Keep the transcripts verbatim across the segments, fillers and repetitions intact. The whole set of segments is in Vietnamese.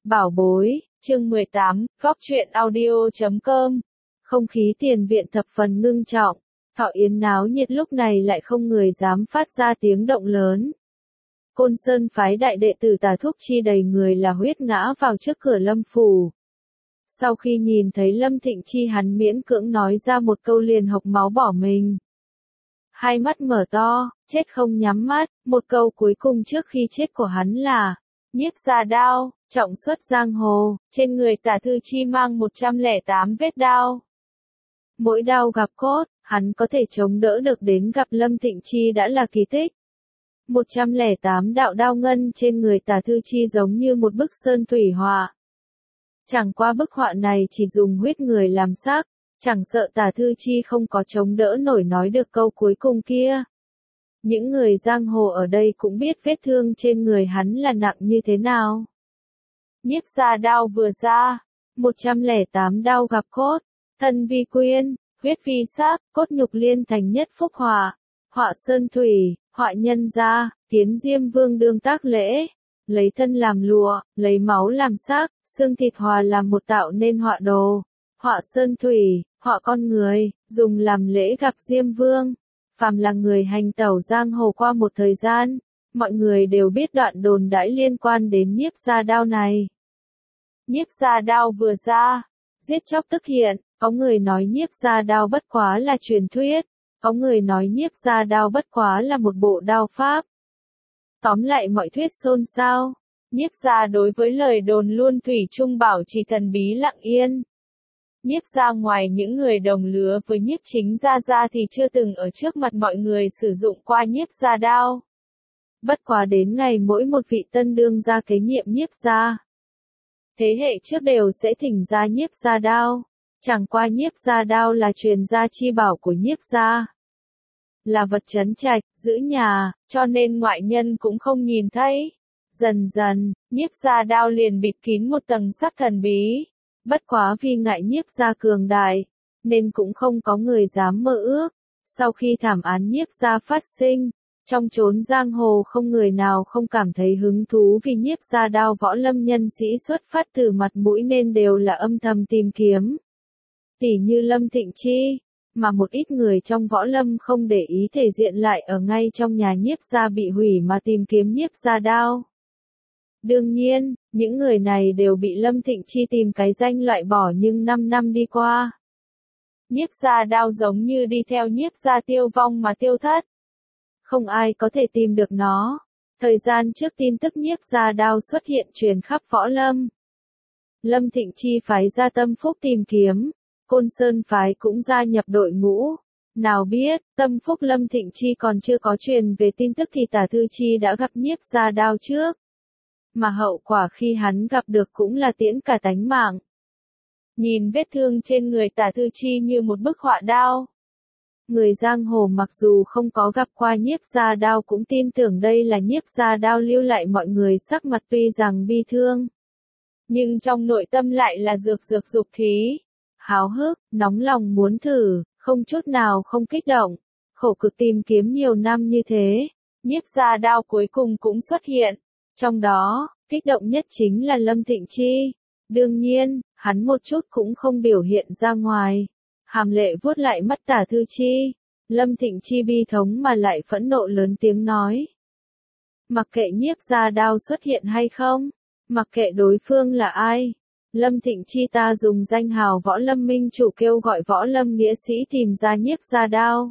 Bảo bối, chương mười tám, góc truyện audio chấm com. Không khí tiền viện thập phần ngưng trọng, Thọ Yến náo nhiệt lúc này lại không người dám phát ra tiếng động lớn. Côn Sơn phái đại đệ tử Tà Thúc Chi đầy người là huyết ngã vào trước cửa Lâm phủ. Sau khi nhìn thấy Lâm Thịnh Chi hắn miễn cưỡng nói ra một câu liền hộc máu bỏ mình. Hai mắt mở to, chết không nhắm mắt, một câu cuối cùng trước khi chết của hắn là nhiếp ra đao, trọng xuất giang hồ, trên người Tả Thư Chi mang một trăm lẻ tám vết đao. Mỗi đao gặp cốt, hắn có thể chống đỡ được đến gặp Lâm Thịnh Chi đã là kỳ tích. một trăm lẻ tám đạo đao ngân trên người Tả Thư Chi giống như một bức sơn thủy họa. Chẳng qua bức họa này chỉ dùng huyết người làm sắc, chẳng sợ Tả Thư Chi không có chống đỡ nổi nói được câu cuối cùng kia. Những người giang hồ ở đây cũng biết vết thương trên người hắn là nặng như thế nào. Nhiếp ra đao vừa ra, một trăm lẻ tám đao gặp cốt, thân vi quyên, huyết vi xác, cốt nhục liên thành nhất phúc họa, họa sơn thủy, họa nhân gia, kiến Diêm Vương đương tác lễ, lấy thân làm lụa, lấy máu làm xác, xương thịt hòa làm một tạo nên họa đồ, họa sơn thủy, họa con người, dùng làm lễ gặp Diêm Vương. Phàm là người hành tẩu giang hồ qua một thời gian, mọi người đều biết đoạn đồn đãi liên quan đến nhiếp ra đao này. Nhiếp ra đao vừa ra, giết chóc tức hiện, có người nói nhiếp ra đao bất quá là truyền thuyết, có người nói nhiếp ra đao bất quá là một bộ đao pháp. Tóm lại mọi thuyết xôn xao, nhiếp ra đối với lời đồn luôn thủy chung bảo trì thần bí lặng yên. Nhiếp ra ngoài những người đồng lứa với nhiếp chính gia gia thì chưa từng ở trước mặt mọi người sử dụng qua nhiếp ra đao. Bất quá đến ngày mỗi một vị tân đương gia kế nhiệm nhiếp ra, thế hệ trước đều sẽ thỉnh ra nhiếp ra đao. Chẳng qua nhiếp ra đao là truyền gia chi bảo của nhiếp ra, là vật trấn trạch, giữ nhà, cho nên ngoại nhân cũng không nhìn thấy. Dần dần, nhiếp ra đao liền bịt kín một tầng sắc thần bí. Bất quá vì ngại nhiếp gia cường đại, nên cũng không có người dám mơ ước. Sau khi thảm án nhiếp gia phát sinh, trong chốn giang hồ không người nào không cảm thấy hứng thú vì nhiếp gia đao võ lâm nhân sĩ xuất phát từ mặt mũi nên đều là âm thầm tìm kiếm. Tỉ như Lâm Thịnh Chi, mà một ít người trong võ lâm không để ý thể diện lại ở ngay trong nhà nhiếp gia bị hủy mà tìm kiếm nhiếp gia đao. Đương nhiên, những người này đều bị Lâm Thịnh Chi tìm cái danh loại bỏ nhưng năm năm đi qua. Nhiếp ra đao giống như đi theo nhiếp ra tiêu vong mà tiêu thất. Không ai có thể tìm được nó. Thời gian trước tin tức nhiếp ra đao xuất hiện truyền khắp võ lâm. Lâm Thịnh Chi phái ra Tâm Phúc tìm kiếm, Côn Sơn phái cũng gia nhập đội ngũ. Nào biết, Tâm Phúc Lâm Thịnh Chi còn chưa có truyền về tin tức thì Tả Thư Chi đã gặp nhiếp ra đao trước. Mà hậu quả khi hắn gặp được cũng là tiễn cả tánh mạng. Nhìn vết thương trên người Tả Thư Chi như một bức họa đao. Người giang hồ mặc dù không có gặp qua nhiếp ra đao cũng tin tưởng đây là nhiếp ra đao lưu lại mọi người sắc mặt tuy rằng bi thương. Nhưng trong nội tâm lại là dược dược dục thí. Háo hức, nóng lòng muốn thử, không chút nào không kích động. Khổ cực tìm kiếm nhiều năm như thế, nhiếp ra đao cuối cùng cũng xuất hiện. Trong đó, kích động nhất chính là Lâm Thịnh Chi. Đương nhiên, hắn một chút cũng không biểu hiện ra ngoài. Hàm lệ vuốt lại mắt Tả Thư Chi. Lâm Thịnh Chi bi thống mà lại phẫn nộ lớn tiếng nói. Mặc kệ nhiếp ra đao xuất hiện hay không, mặc kệ đối phương là ai, Lâm Thịnh Chi ta dùng danh hào võ lâm minh chủ kêu gọi võ lâm nghĩa sĩ tìm ra nhiếp ra đao.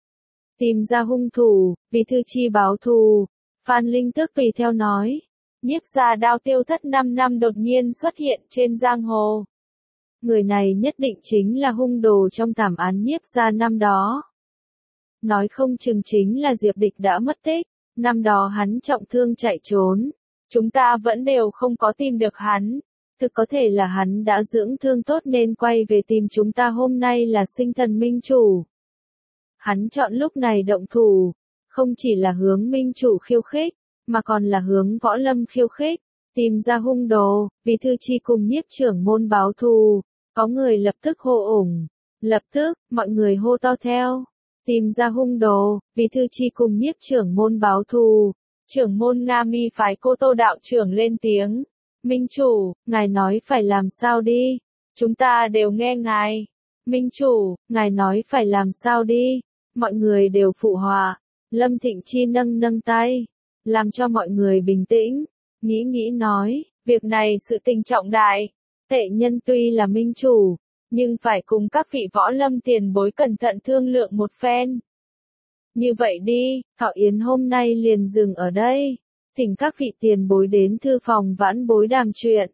Tìm ra hung thủ, vì Thư Chi báo thù. Phan Linh Tước tùy theo nói. Nhiếp ra đao tiêu thất năm năm đột nhiên xuất hiện trên giang hồ. Người này nhất định chính là hung đồ trong thảm án nhiếp ra năm đó. Nói không chừng chính là Diệp Địch đã mất tích. Năm đó hắn trọng thương chạy trốn. Chúng ta vẫn đều không có tìm được hắn. Thực có thể là hắn đã dưỡng thương tốt nên quay về tìm chúng ta hôm nay là sinh thần minh chủ. Hắn chọn lúc này động thủ. Không chỉ là hướng minh chủ khiêu khích, mà còn là hướng võ lâm khiêu khích, tìm ra hung đồ, vì Thư Chi cùng nhiếp trưởng môn báo thù. Có người lập tức hô ủng, lập tức, mọi người hô to theo, tìm ra hung đồ, vì Thư Chi cùng nhiếp trưởng môn báo thù. Trưởng môn Nga Mi phái Cô Tô đạo trưởng lên tiếng, Minh chủ, ngài nói phải làm sao đi? Chúng ta đều nghe ngài. Minh chủ, ngài nói phải làm sao đi? Mọi người đều phụ họa. Lâm Thịnh Chi nâng nâng tay, làm cho mọi người bình tĩnh, nghĩ nghĩ nói, việc này sự tình trọng đại. Tệ nhân tuy là minh chủ, nhưng phải cùng các vị võ lâm tiền bối cẩn thận thương lượng một phen. Như vậy đi, Thọ Yến hôm nay liền dừng ở đây, thỉnh các vị tiền bối đến thư phòng vãn bối đàm chuyện.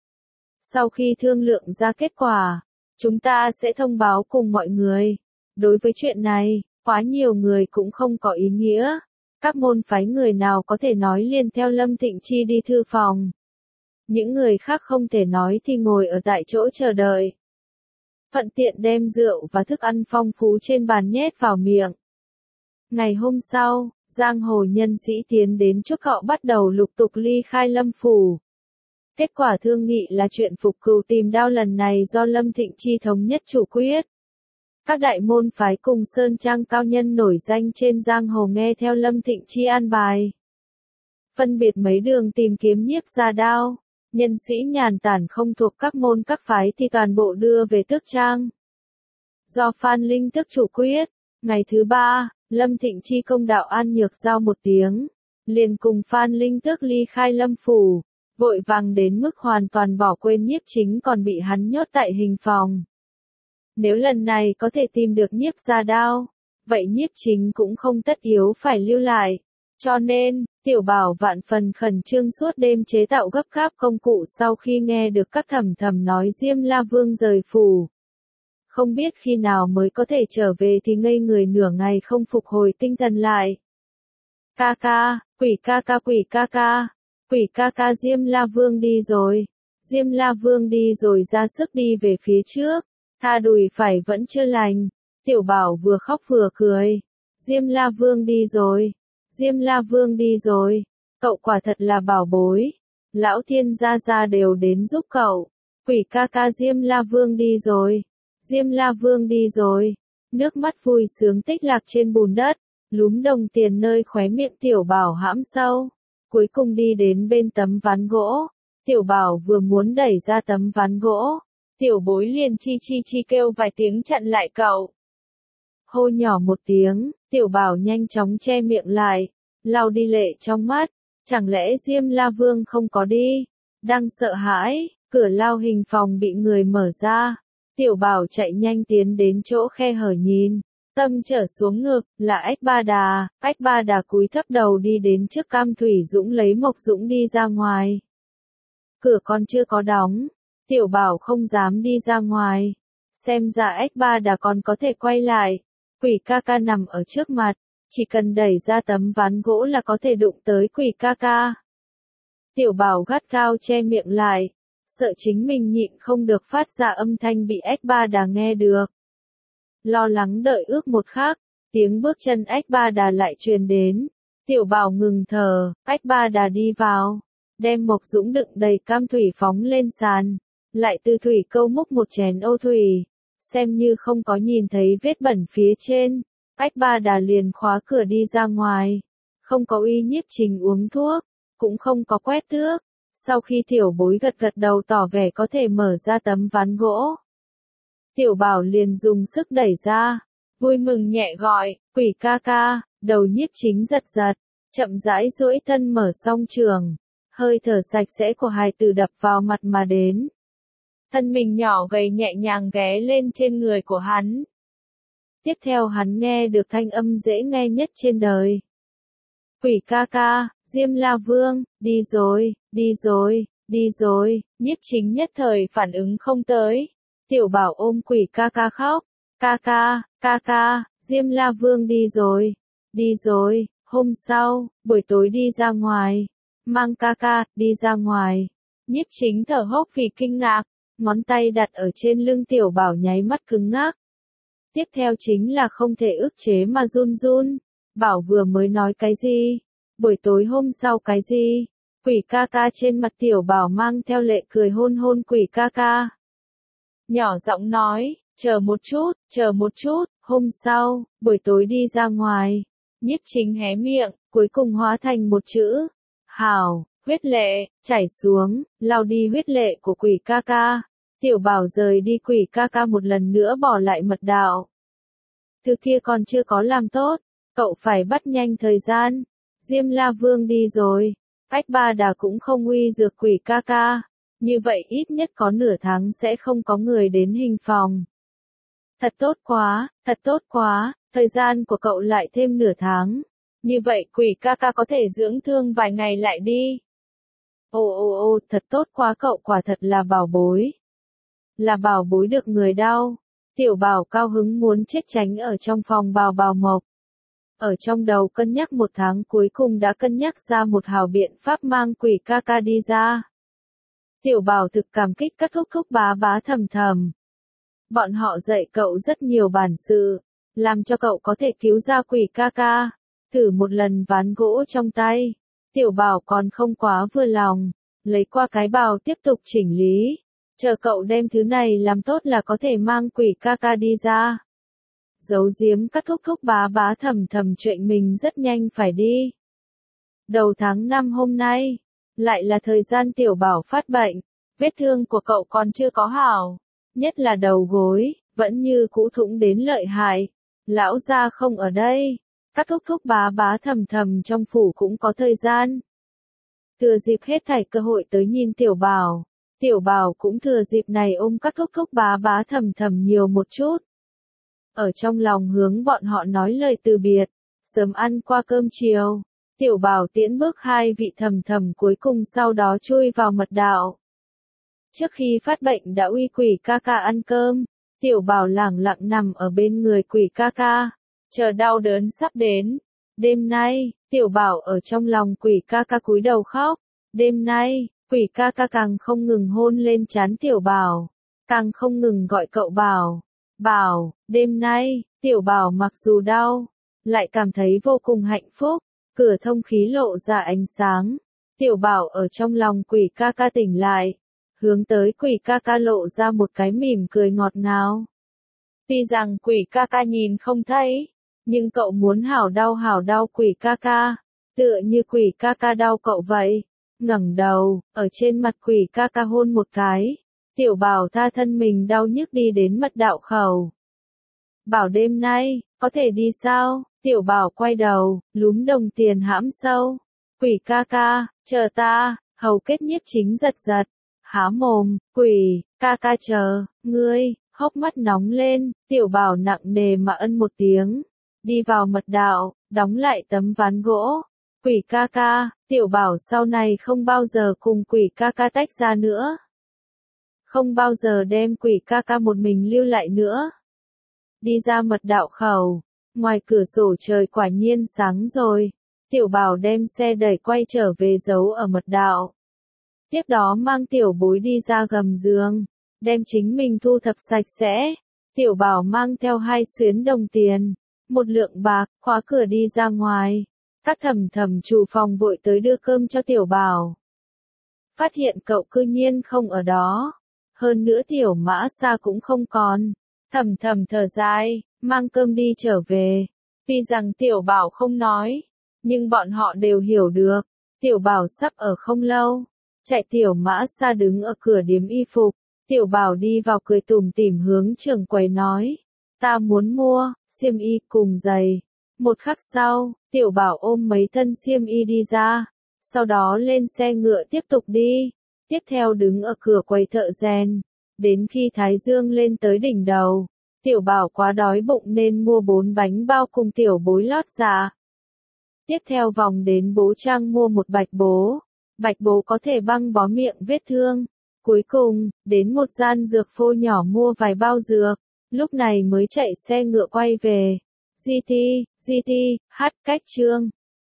Sau khi thương lượng ra kết quả, chúng ta sẽ thông báo cùng mọi người. Đối với chuyện này, quá nhiều người cũng không có ý nghĩa. Các môn phái người nào có thể nói liền theo Lâm Thịnh Chi đi thư phòng. Những người khác không thể nói thì ngồi ở tại chỗ chờ đợi. Thuận tiện đem rượu và thức ăn phong phú trên bàn nhét vào miệng. Ngày hôm sau, giang hồ nhân sĩ tiến đến chúc họ bắt đầu lục tục ly khai Lâm phủ. Kết quả thương nghị là chuyện phục cừu tìm đao lần này do Lâm Thịnh Chi thống nhất chủ quyết. Các đại môn phái cùng sơn trang cao nhân nổi danh trên giang hồ nghe theo Lâm Thịnh Chi an bài. Phân biệt mấy đường tìm kiếm nhiếp ra đao, nhân sĩ nhàn tản không thuộc các môn các phái thì toàn bộ đưa về tước trang. Do Phan Linh Tước chủ quyết, ngày thứ ba, Lâm Thịnh Chi công đạo An Nhược Giao một tiếng, liền cùng Phan Linh Tước ly khai Lâm phủ, vội vàng đến mức hoàn toàn bỏ quên nhiếp chính còn bị hắn nhốt tại hình phòng. Nếu lần này có thể tìm được nhiếp ra đao, vậy nhiếp chính cũng không tất yếu phải lưu lại. Cho nên, Tiểu Bảo vạn phần khẩn trương suốt đêm chế tạo gấp gáp công cụ sau khi nghe được các thầm thầm nói Diêm La Vương rời phủ. Không biết khi nào mới có thể trở về thì ngây người nửa ngày không phục hồi tinh thần lại. Ca ca, quỷ ca ca quỷ ca ca, quỷ ca ca Diêm La Vương đi rồi. Diêm La Vương đi rồi ra sức đi về phía trước. Tha đùi phải vẫn chưa lành. Tiểu Bảo vừa khóc vừa cười. Diêm La Vương đi rồi. Diêm La Vương đi rồi. Cậu quả thật là bảo bối. Lão thiên gia gia đều đến giúp cậu. Quỷ ca ca Diêm La Vương đi rồi. Diêm La Vương đi rồi. Nước mắt vui sướng tích lạc trên bùn đất. Lúm đồng tiền nơi khóe miệng Tiểu Bảo hãm sâu. Cuối cùng đi đến bên tấm ván gỗ. Tiểu Bảo vừa muốn đẩy ra tấm ván gỗ. Tiểu bối liền chi chi chi kêu vài tiếng chặn lại cậu. Hô nhỏ một tiếng, Tiểu Bảo nhanh chóng che miệng lại, lau đi lệ trong mắt. Chẳng lẽ Diêm La Vương không có đi? Đang sợ hãi, cửa lao hình phòng bị người mở ra. Tiểu Bảo chạy nhanh tiến đến chỗ khe hở nhìn. Tâm trở xuống ngực, là Ách Ba Đà. Ách Ba Đà cúi thấp đầu đi đến trước Cam Thủy Dũng lấy Mộc Dũng đi ra ngoài. Cửa còn chưa có đóng. Tiểu Bảo không dám đi ra ngoài. Xem ra Ách Ba Đà còn có thể quay lại. Quỷ ca ca nằm ở trước mặt. Chỉ cần đẩy ra tấm ván gỗ là có thể đụng tới quỷ ca ca. Tiểu Bảo gắt gao che miệng lại. Sợ chính mình nhịn không được phát ra âm thanh bị Ách Ba Đà nghe được. Lo lắng đợi ước một khắc. Tiếng bước chân Ách Ba Đà lại truyền đến. Tiểu Bảo ngừng thở. Ách Ba Đà đi vào. Đem Mộc Dũng đựng đầy cam thủy phóng lên sàn. Lại từ thủy câu múc một chén ô thủy, xem như không có nhìn thấy vết bẩn phía trên. Ách Ba Đà liền khóa cửa đi ra ngoài, không có uy nhiếp trình uống thuốc, cũng không có quét tước. Sau khi Tiểu Bối gật gật đầu tỏ vẻ có thể mở ra tấm ván gỗ, Tiểu Bảo liền dùng sức đẩy ra, vui mừng nhẹ gọi, quỷ ca ca. Đầu nhiếp chính giật giật, chậm rãi duỗi thân mở song trường, hơi thở sạch sẽ của hài tử đập vào mặt mà đến. Thân mình nhỏ gầy nhẹ nhàng ghé lên trên người của hắn. Tiếp theo hắn nghe được thanh âm dễ nghe nhất trên đời. Quỷ ca ca, Diêm La Vương, đi rồi, đi rồi, đi rồi. Nhiếp chính nhất thời phản ứng không tới. Tiểu Bảo ôm quỷ ca ca khóc. Ca ca, ca ca, Diêm La Vương đi rồi, đi rồi. Hôm sau, buổi tối đi ra ngoài. Mang ca ca, đi ra ngoài. Nhiếp chính thở hốc vì kinh ngạc. Ngón tay đặt ở trên lưng Tiểu Bảo nháy mắt cứng ngắc. Tiếp theo chính là không thể ức chế mà run run. Bảo vừa mới nói cái gì? Buổi tối hôm sau cái gì? Quỷ ca ca trên mặt Tiểu Bảo mang theo lệ cười hôn hôn quỷ ca ca. Nhỏ giọng nói, chờ một chút, chờ một chút. Hôm sau, buổi tối đi ra ngoài. Nhiếp chính hé miệng, cuối cùng hóa thành một chữ. Hảo, huyết lệ, chảy xuống, lau đi huyết lệ của Quỷ ca ca. Tiểu Bảo rời đi Quỷ ca ca một lần nữa bỏ lại mật đạo. Thứ kia còn chưa có làm tốt, cậu phải bắt nhanh thời gian. Diêm La Vương đi rồi, Ách Ba Đà cũng không uy dược Quỷ ca ca. Như vậy ít nhất có nửa tháng sẽ không có người đến hình phòng. Thật tốt quá, thật tốt quá, thời gian của cậu lại thêm nửa tháng. Như vậy Quỷ ca ca có thể dưỡng thương vài ngày lại đi. Ồ ồ ồ, thật tốt quá, cậu quả thật là bảo bối. Là bảo bối được người đau. Tiểu Bảo cao hứng muốn chết, tránh ở trong phòng Bào Bào Mộc. Ở trong đầu cân nhắc một tháng, cuối cùng đã cân nhắc ra một hào biện pháp mang Quỷ ca ca đi ra. Tiểu Bảo thực cảm kích các thúc thúc bá bá thầm thầm. Bọn họ dạy cậu rất nhiều bản sự, làm cho cậu có thể cứu ra Quỷ ca ca. Thử một lần ván gỗ trong tay, Tiểu Bảo còn không quá vừa lòng, lấy qua cái bào tiếp tục chỉnh lý. Chờ cậu đem thứ này làm tốt là có thể mang Quỷ ca ca đi ra. Giấu giếm các thúc thúc bá bá thầm thầm chuyện mình rất nhanh phải đi. Đầu tháng năm hôm nay, lại là thời gian Tiểu Bảo phát bệnh, vết thương của cậu còn chưa có hảo, nhất là đầu gối, vẫn như cũ thủng đến lợi hại. Lão gia không ở đây, các thúc thúc bá bá thầm thầm trong phủ cũng có thời gian. Thừa dịp hết thảy cơ hội tới nhìn Tiểu Bảo, Tiểu Bảo cũng thừa dịp này ôm các thúc thúc bá bá thầm thầm nhiều một chút. Ở trong lòng hướng bọn họ nói lời từ biệt, sớm ăn qua cơm chiều. Tiểu Bảo tiễn bước hai vị thầm thầm cuối cùng, sau đó chui vào mật đạo. Trước khi phát bệnh đã uy Quỷ ca ca ăn cơm, Tiểu Bảo lẳng lặng nằm ở bên người Quỷ ca ca, chờ đau đớn sắp đến. Đêm nay, Tiểu Bảo ở trong lòng Quỷ ca ca cúi đầu khóc. Đêm nay, Quỷ ca ca càng không ngừng hôn lên trán Tiểu Bảo, càng không ngừng gọi cậu Bảo. Bảo, đêm nay, Tiểu Bảo mặc dù đau, lại cảm thấy vô cùng hạnh phúc. Cửa thông khí lộ ra ánh sáng. Tiểu Bảo ở trong lòng Quỷ ca ca tỉnh lại, hướng tới Quỷ ca ca lộ ra một cái mỉm cười ngọt ngào. Tuy rằng Quỷ ca ca nhìn không thấy, nhưng cậu muốn hảo đau hảo đau Quỷ ca ca, tựa như Quỷ ca ca đau cậu vậy. Ngẩng đầu, ở trên mặt Quỷ ca ca hôn một cái. Tiểu Bảo tha thân mình đau nhức đi đến mật đạo khẩu. Bảo đêm nay, có thể đi sao? Tiểu Bảo quay đầu, lúm đồng tiền hãm sâu. Quỷ ca ca, chờ ta, hầu kết nhiếp chính giật giật. Há mồm, Quỷ, ca ca chờ, ngươi, hốc mắt nóng lên. Tiểu Bảo nặng nề mà ân một tiếng. Đi vào mật đạo, đóng lại tấm ván gỗ. Quỷ ca ca, Tiểu Bảo sau này không bao giờ cùng Quỷ ca ca tách ra nữa. Không bao giờ đem Quỷ ca ca một mình lưu lại nữa. Đi ra mật đạo khẩu, ngoài cửa sổ trời quả nhiên sáng rồi. Tiểu Bảo đem xe đẩy quay trở về giấu ở mật đạo. Tiếp đó mang Tiểu Bối đi ra gầm giường, đem chính mình thu thập sạch sẽ. Tiểu Bảo mang theo hai xuyến đồng tiền, một lượng bạc, khóa cửa đi ra ngoài. Các thầm thầm chủ phòng vội tới đưa cơm cho Tiểu Bảo. Phát hiện cậu cư nhiên không ở đó. Hơn nữa Tiểu Mã Sa cũng không còn. Thầm thầm thở dài, mang cơm đi trở về. Tuy rằng Tiểu Bảo không nói, nhưng bọn họ đều hiểu được. Tiểu Bảo sắp ở không lâu. Chạy Tiểu Mã Sa đứng ở cửa điếm y phục. Tiểu Bảo đi vào cười tủm tỉm hướng trưởng quầy nói. Ta muốn mua, xiêm y cùng giày. Một khắc sau, Tiểu Bảo ôm mấy thân xiêm y đi ra. Sau đó lên xe ngựa tiếp tục đi. Tiếp theo đứng ở cửa quầy thợ rèn. Đến khi Thái Dương lên tới đỉnh đầu, Tiểu Bảo quá đói bụng nên mua bốn bánh bao cùng Tiểu Bối lót dạ. Tiếp theo vòng đến bố trang mua một bạch bố. Bạch bố có thể băng bó miệng vết thương. Cuối cùng, đến một gian dược phô nhỏ mua vài bao dược. Lúc này mới chạy xe ngựa quay về. giê tê, giê tê, hát cách chương.